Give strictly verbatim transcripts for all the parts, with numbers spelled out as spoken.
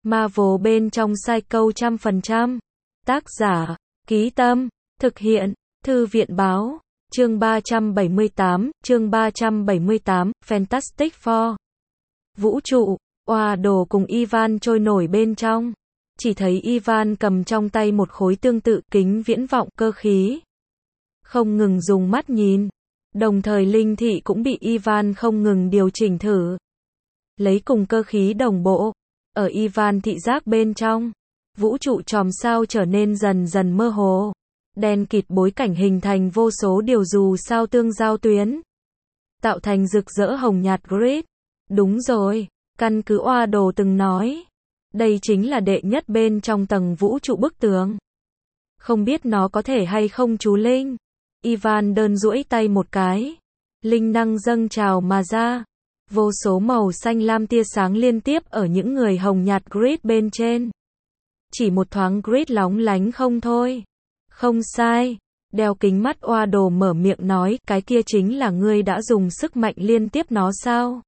Marvel bên trong Psycho trăm phần trăm. Tác giả, Ký Tâm, thực hiện, Thư viện Báo. Chương ba trăm bảy mươi tám, chương ba trăm bảy mươi tám, Fantastic Four. Vũ trụ, oa đồ cùng Ivan trôi nổi bên trong. Chỉ thấy Ivan cầm trong tay một khối tương tự kính viễn vọng cơ khí. Không ngừng dùng mắt nhìn. Đồng thời linh thị cũng bị Ivan không ngừng điều chỉnh thử. Lấy cùng cơ khí đồng bộ. Ở Ivan thị giác bên trong, vũ trụ chòm sao trở nên dần dần mơ hồ. Đen kịt bối cảnh hình thành vô số điều dù sao tương giao tuyến. Tạo thành rực rỡ hồng nhạt grid. Đúng rồi, căn cứ oa đồ từng nói. Đây chính là đệ nhất bên trong tầng vũ trụ bức tường. Không biết nó có thể hay không chú Linh. Ivan đơn duỗi tay một cái. Linh năng dâng trào mà ra. Vô số màu xanh lam tia sáng liên tiếp ở những người hồng nhạt grid bên trên. Chỉ một thoáng grid lóng lánh không thôi. Không sai. Đeo kính mắt oa đồ mở miệng nói, cái kia chính là ngươi đã dùng sức mạnh liên tiếp nó sao?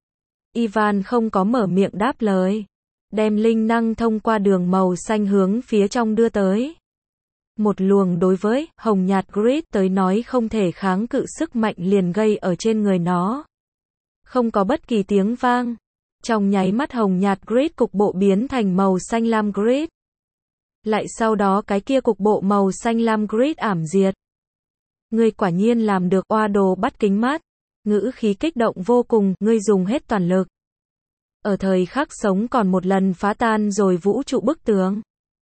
Ivan không có mở miệng đáp lời. Đem linh năng thông qua đường màu xanh hướng phía trong đưa tới. Một luồng đối với hồng nhạt grid tới nói không thể kháng cự sức mạnh liền gây ở trên người nó. Không có bất kỳ tiếng vang. Trong nháy mắt hồng nhạt grid cục bộ biến thành màu xanh lam grid. Lại sau đó cái kia cục bộ màu xanh lam grid ảm diệt. Ngươi quả nhiên làm được, oa đồ bắt kính mắt. Ngữ khí kích động vô cùng, ngươi dùng hết toàn lực. Ở thời khắc sống còn một lần phá tan rồi vũ trụ bức tường.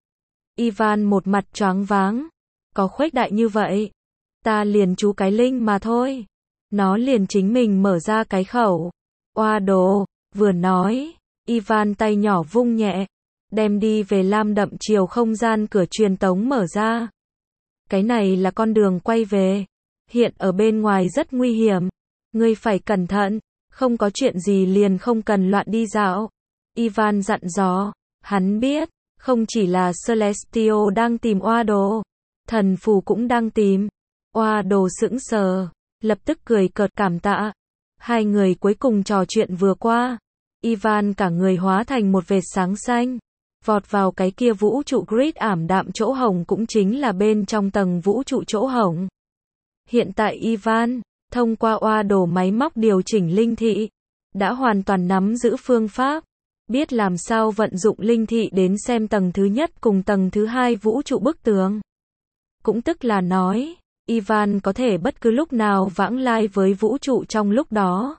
Ivan một mặt choáng váng. Có khuếch đại như vậy. Ta liền chú cái linh mà thôi. Nó liền chính mình mở ra cái khẩu. Oa đồ, vừa nói. Ivan tay nhỏ vung nhẹ. Đem đi về lam đậm chiều không gian cửa truyền tống mở ra. Cái này là con đường quay về. Hiện ở bên ngoài rất nguy hiểm. Ngươi phải cẩn thận. Không có chuyện gì liền không cần loạn đi dạo. Ivan dặn dò. Hắn biết. Không chỉ là Celestial đang tìm oa đồ. Thần phù cũng đang tìm. Oa đồ sững sờ. Lập tức cười cợt cảm tạ. Hai người cuối cùng trò chuyện vừa qua. Ivan cả người hóa thành một vệt sáng xanh. Vọt vào cái kia vũ trụ grid ảm đạm chỗ hồng cũng chính là bên trong tầng vũ trụ chỗ hồng. Hiện tại Ivan, thông qua oa đồ máy móc điều chỉnh linh thị, đã hoàn toàn nắm giữ phương pháp. Biết làm sao vận dụng linh thị đến xem tầng thứ nhất cùng tầng thứ hai vũ trụ bức tường. Cũng tức là nói, Ivan có thể bất cứ lúc nào vãng lai với vũ trụ trong lúc đó.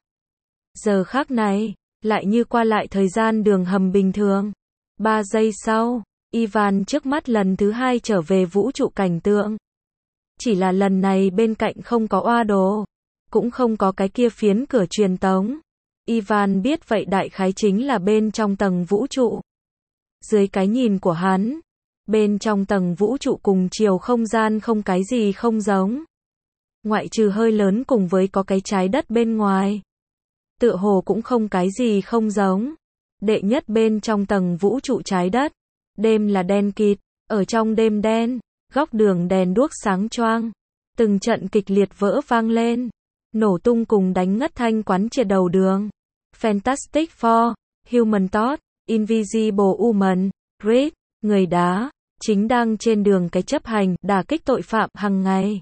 Giờ khác này, lại như qua lại thời gian đường hầm bình thường. Ba giây sau, Ivan trước mắt lần thứ hai trở về vũ trụ cảnh tượng. Chỉ là lần này bên cạnh không có oa đồ, cũng không có cái kia phiến cửa truyền tống. Ivan biết vậy đại khái chính là bên trong tầng vũ trụ. Dưới cái nhìn của hắn, bên trong tầng vũ trụ cùng chiều không gian không cái gì không giống. Ngoại trừ hơi lớn cùng với có cái trái đất bên ngoài. Tựa hồ cũng không cái gì không giống. Đệ nhất bên trong tầng vũ trụ trái đất. Đêm là đen kịt, ở trong đêm đen, góc đường đèn đuốc sáng choang. Từng trận kịch liệt vỡ vang lên. Nổ tung cùng đánh ngất thanh quán triệt đầu đường. Fantastic Four, Human Torch, Invisible Woman, Reed, người đá, chính đang trên đường cái chấp hành, đả kích tội phạm hàng ngày.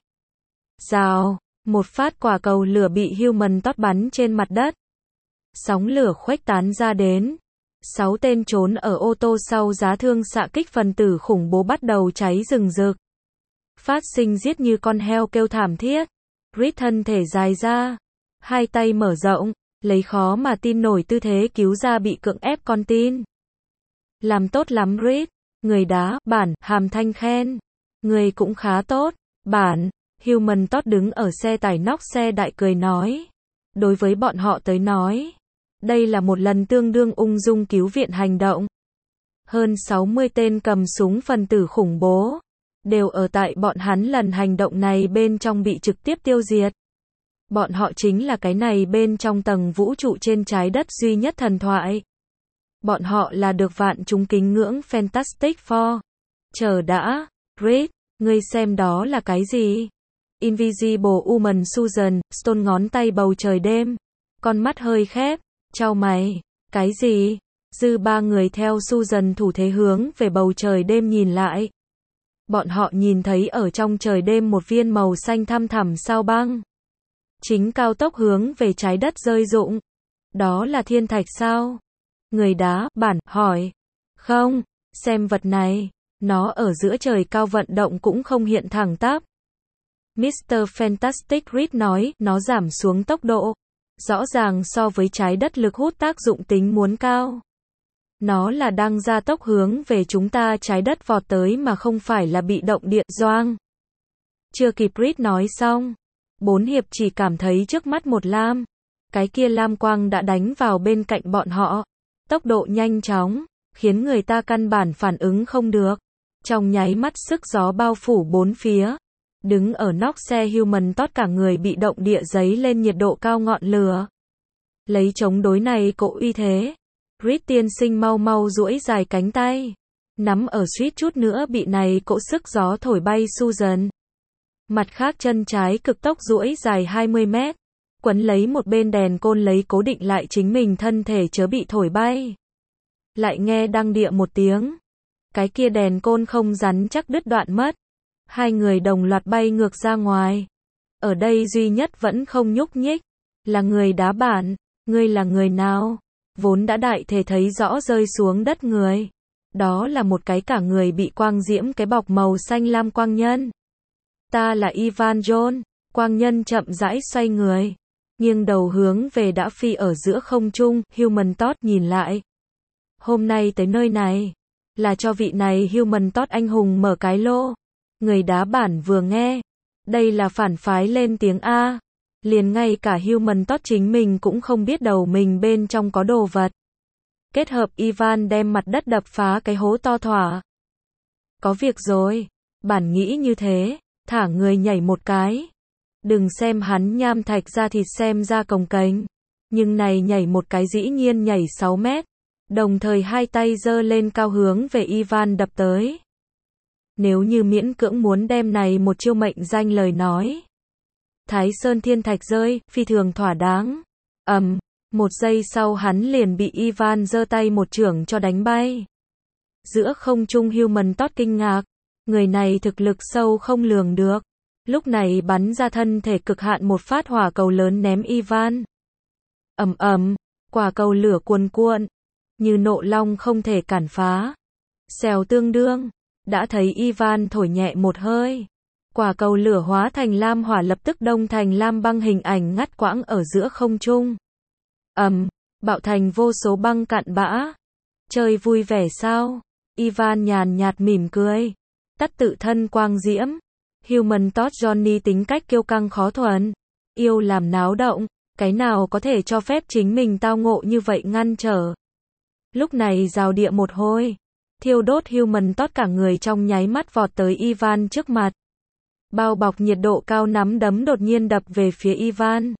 Rào, một phát quả cầu lửa bị Human Torch bắn trên mặt đất. Sóng lửa khuếch tán ra đến. Sáu tên trốn ở ô tô sau giá thương xạ kích phần tử khủng bố bắt đầu cháy rừng rực. Phát sinh giết như con heo kêu thảm thiết. Reed thân thể dài ra. Hai tay mở rộng, lấy khó mà tin nổi tư thế cứu ra bị cưỡng ép con tin. Làm tốt lắm Reed. Người đá, bản, hàm thanh khen. Người cũng khá tốt, bản. Human Torch đứng ở xe tải nóc xe đại cười nói. Đối với bọn họ tới nói. Đây là một lần tương đương ung dung cứu viện hành động. Hơn sáu mươi tên cầm súng phần tử khủng bố. Đều ở tại bọn hắn lần hành động này bên trong bị trực tiếp tiêu diệt. Bọn họ chính là cái này bên trong tầng vũ trụ trên trái đất duy nhất thần thoại. Bọn họ là được vạn chúng kính ngưỡng Fantastic Four. Chờ đã, Reed, ngươi xem đó là cái gì? Invisible Woman Susan, Stone ngón tay bầu trời đêm. Con mắt hơi khép, chau mày. Cái gì? Dư ba người theo Susan thủ thế hướng về bầu trời đêm nhìn lại. Bọn họ nhìn thấy ở trong trời đêm một viên màu xanh thăm thẳm sao băng. Chính cao tốc hướng về trái đất rơi rụng. Đó là thiên thạch sao? Người đá bản hỏi. Không, xem vật này, nó ở giữa trời cao vận động cũng không hiện thẳng tắp. mít tơ Fantastic Reed nói, nó giảm xuống tốc độ. Rõ ràng so với trái đất lực hút tác dụng tính muốn cao. Nó là đang gia tốc hướng về chúng ta, trái đất vọt tới mà không phải là bị động địa doang. Chưa kịp Reed nói xong. Bốn hiệp chỉ cảm thấy trước mắt một lam. Cái kia lam quang đã đánh vào bên cạnh bọn họ. Tốc độ nhanh chóng, khiến người ta căn bản phản ứng không được. Trong nháy mắt sức gió bao phủ bốn phía. Đứng ở nóc xe Human Torch cả người bị động địa giấy lên nhiệt độ cao ngọn lửa. Lấy chống đối này cỗ uy thế. Reed tiên sinh mau mau duỗi dài cánh tay. Nắm ở suýt chút nữa bị này cỗ sức gió thổi bay Susan. Mặt khác chân trái cực tốc duỗi dài hai mươi mét. Quấn lấy một bên đèn côn lấy cố định lại chính mình thân thể chớ bị thổi bay. Lại nghe đăng địa một tiếng. Cái kia đèn côn không rắn chắc đứt đoạn mất. Hai người đồng loạt bay ngược ra ngoài. Ở đây duy nhất vẫn không nhúc nhích. Là người đá bản. Ngươi là người nào? Vốn đã đại thể thấy rõ rơi xuống đất người. Đó là một cái cả người bị quang diễm cái bọc màu xanh lam quang nhân. Ta là Ivan John. Quang nhân chậm rãi xoay người. Nghiêng đầu hướng về đã phi ở giữa không trung, Human Torch nhìn lại. Hôm nay tới nơi này. Là cho vị này Human Torch anh hùng mở cái lô. Người đá bản vừa nghe. Đây là phản phái lên tiếng A. Liền ngay cả Human Torch chính mình cũng không biết đầu mình bên trong có đồ vật. Kết hợp Ivan đem mặt đất đập phá cái hố to thỏa. Có việc rồi. Bản nghĩ như thế. Thả người nhảy một cái. Đừng xem hắn nham thạch ra thịt xem ra cồng kềnh. Nhưng này nhảy một cái dĩ nhiên nhảy sáu mét. Đồng thời hai tay giơ lên cao hướng về Ivan đập tới. Nếu như miễn cưỡng muốn đem này một chiêu mệnh danh lời nói. Thái Sơn thiên thạch rơi, phi thường thỏa đáng. Ầm, một giây sau hắn liền bị Ivan giơ tay một chưởng cho đánh bay. Giữa không trung Human Torch kinh ngạc. Người này thực lực sâu không lường được. Lúc này bắn ra thân thể cực hạn một phát hỏa cầu lớn ném Ivan. Ầm ầm, quả cầu lửa cuồn cuộn. Như nộ long không thể cản phá. Xèo tương đương. Đã thấy Ivan thổi nhẹ một hơi. Quả cầu lửa hóa thành lam hỏa lập tức đông thành lam băng hình ảnh ngắt quãng ở giữa không trung. Ầm, bạo thành vô số băng cạn bã. Chơi vui vẻ sao? Ivan nhàn nhạt mỉm cười. Tắt tự thân quang diễm. Human Torch Johnny tính cách kiêu căng khó thuần. Yêu làm náo động. Cái nào có thể cho phép chính mình tao ngộ như vậy ngăn trở. Lúc này rào địa một hồi. Thiêu đốt Human Torch cả người trong nháy mắt vọt tới Ivan trước mặt. Bao bọc nhiệt độ cao nắm đấm đột nhiên đập về phía Ivan.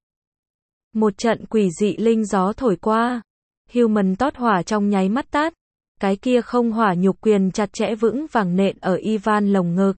Một trận quỷ dị linh gió thổi qua. Human Torch hỏa trong nháy mắt tắt. Cái kia không hỏa nhục quyền chặt chẽ vững vàng nện ở Ivan lồng ngực.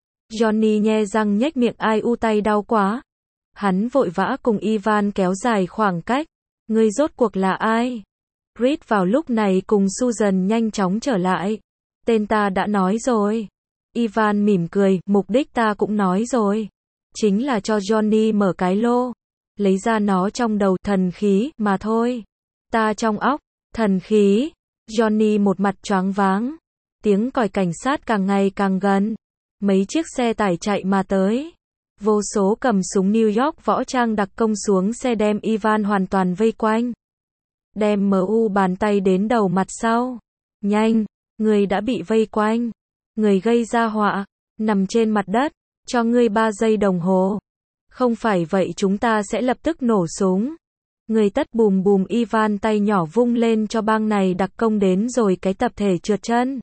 Johnny nhe răng nhếch miệng ai u tay đau quá. Hắn vội vã cùng Ivan kéo dài khoảng cách. Ngươi rốt cuộc là ai? Reed vào lúc này cùng Susan nhanh chóng trở lại. Tên ta đã nói rồi. Ivan mỉm cười, mục đích ta cũng nói rồi. Chính là cho Johnny mở cái lô. Lấy ra nó trong đầu thần khí mà thôi. Ta trong óc, thần khí. Johnny một mặt choáng váng. Tiếng còi cảnh sát càng ngày càng gần. Mấy chiếc xe tải chạy mà tới. Vô số cầm súng New York võ trang đặc công xuống xe đem Ivan hoàn toàn vây quanh. Đem em u bàn tay đến đầu mặt sau. Nhanh, người đã bị vây quanh. Người gây ra họa, nằm trên mặt đất, cho ngươi ba giây đồng hồ. Không phải vậy chúng ta sẽ lập tức nổ súng. Người tất bùm bùm Ivan tay nhỏ vung lên cho bang này đặc công đến rồi cái tập thể trượt chân.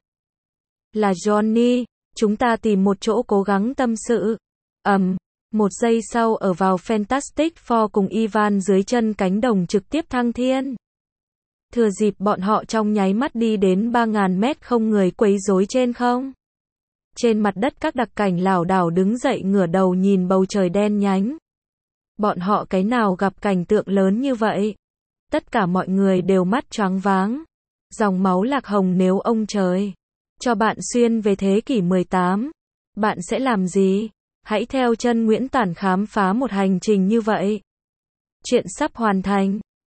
Là Johnny, chúng ta tìm một chỗ cố gắng tâm sự. Ầm, um, một giây sau ở vào Fantastic Four cùng Ivan dưới chân cánh đồng trực tiếp thăng thiên. Thừa dịp bọn họ trong nháy mắt đi đến ba nghìn mét không người quấy rối trên không. Trên mặt đất các đặc cảnh lảo đảo đứng dậy ngửa đầu nhìn bầu trời đen nhánh. Bọn họ cái nào gặp cảnh tượng lớn như vậy? Tất cả mọi người đều mắt choáng váng. Dòng máu lạc hồng nếu ông trời cho bạn xuyên về thế kỷ mười tám, bạn sẽ làm gì? Hãy theo chân Nguyễn Tản khám phá một hành trình như vậy. Chuyện sắp hoàn thành.